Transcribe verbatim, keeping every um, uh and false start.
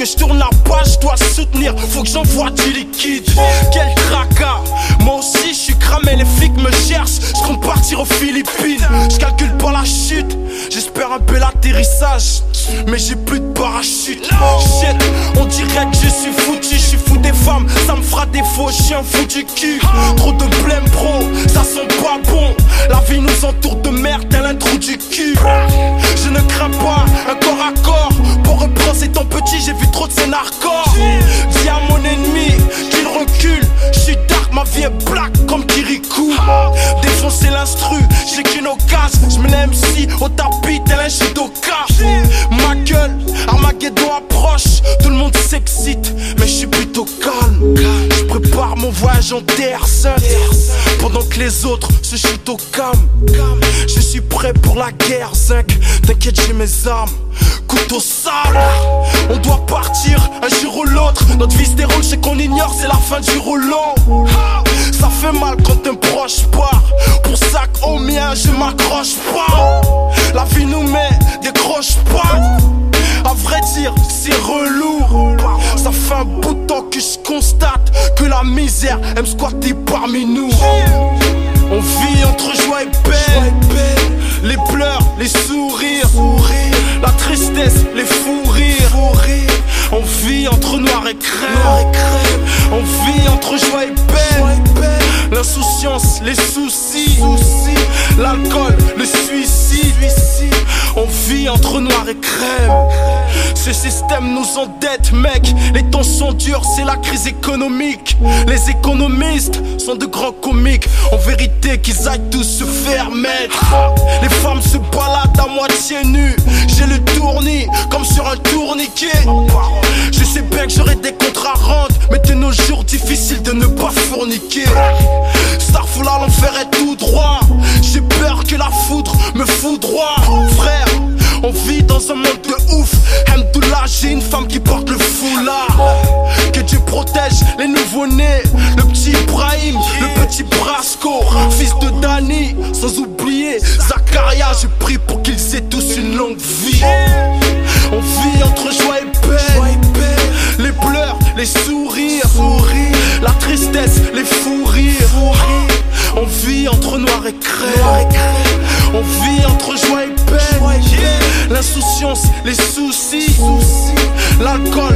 que je tourne la page, je dois soutenir, faut que j'envoie du liquide. Quel tracas, moi aussi je suis cramé, les flics me cherchent, je compte partir aux Philippines. Je calcule pas la chute, j'espère un bel atterrissage, mais j'ai plus de parachute. Shit, on dirait que je suis foutu, je suis fou des femmes, ça me fera défaut, je suis un fou du cul. Trop de blême pro, ça sent pas bon, la vie nous entoure de merde, tel un trou du cul. Je ne crains pas un corps à corps, pour reprendre c'est ton petit, j'ai vu trop de scénar-corps. Dis à mon ennemi qu'il recule, je suis dark, ma vie est black comme Kirikou. Défoncer l'instru, j'ai qu'une occasion, je mets les M C au tapis tel un judoka. Ma gueule, Armageddon approche, tout le monde s'excite, mais je suis plutôt calme. Je prépare mon voyage en terre sainte, pendant que les autres se chutent au calme. Je suis prêt pour la guerre, zinc, t'inquiète j'ai mes armes, couteau sable. On doit partir un jour ou l'autre, notre vie se déroule, c'est qu'on ignore, c'est la fin du rouleau. Ça fait mal quand un proche part, pour ça qu'au mien je m'accroche pas. La vie nous met des croche-pattes, à vrai dire c'est relou. Ça fait un bout de temps que je constate que la misère aime squatter parmi nous. On vit entre joie et peine, les pleurs, les sourires, la tristesse, les fous rires. On vit entre noir et crème, on vit entre joie et peine, l'insouciance, les soucis, l'alcool, le suicide. On vit entre noir et crème. Ce système nous endette, mec. Les temps sont durs, c'est la crise économique. Les économistes sont de grands comiques. En vérité, qu'ils aillent tous se faire mettre. Les femmes se baladent à moitié nues. J'ai le tournis comme sur un tourniquet. Je sais bien que j'aurai des contrats à rendre, mais de nos jours, difficile de ne pas fourniquer. Starfall à l'enfer est tout droit. J'ai peur que la foudre me foudroie. Frère, on vit dans un monde de ouf. Hamdoullah, j'ai une femme qui porte le foulard. Que Dieu protège les nouveau-nés, le petit Ibrahim, le petit Brasco, fils de Dani, sans oublier Zakaria. Je prie pour qu'ils aient tous une longue vie. On vit entre joie et peine, les pleurs, les sourires, la tristesse, les fous rires. On vit entre noir et crème, on vit entre joie et peine, l'insouciance, les soucis, l'alcool,